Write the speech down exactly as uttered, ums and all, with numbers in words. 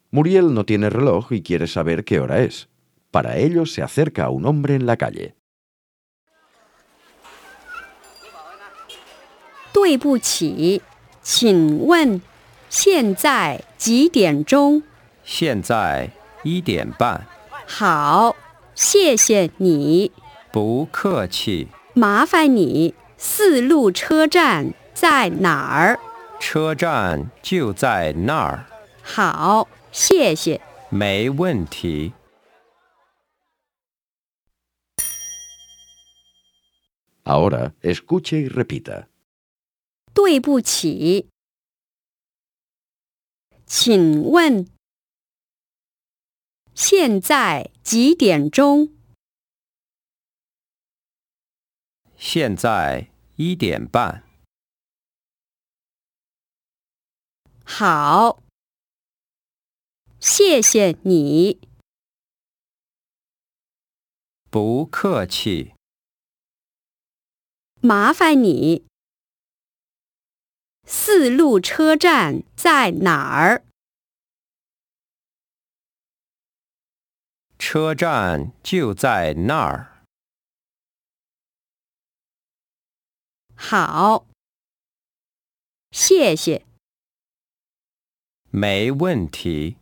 Muriel no tiene reloj y quiere saber qué hora es. Para ello se acerca a un hombre en la calle. 对不起，请问现在几点钟？ 现在一点半。 好，谢谢你。 不客气。 麻烦你，四路车站在哪儿？ 车站就在那儿。 好，谢谢。 没问题。 Ahora escuche y repita. 对不起，请问现在几点钟？ 现在一点半。 好，谢谢你。 不客气。 麻烦你，四路车站在哪儿？ 车站就在那儿。 好，谢谢。 没问题。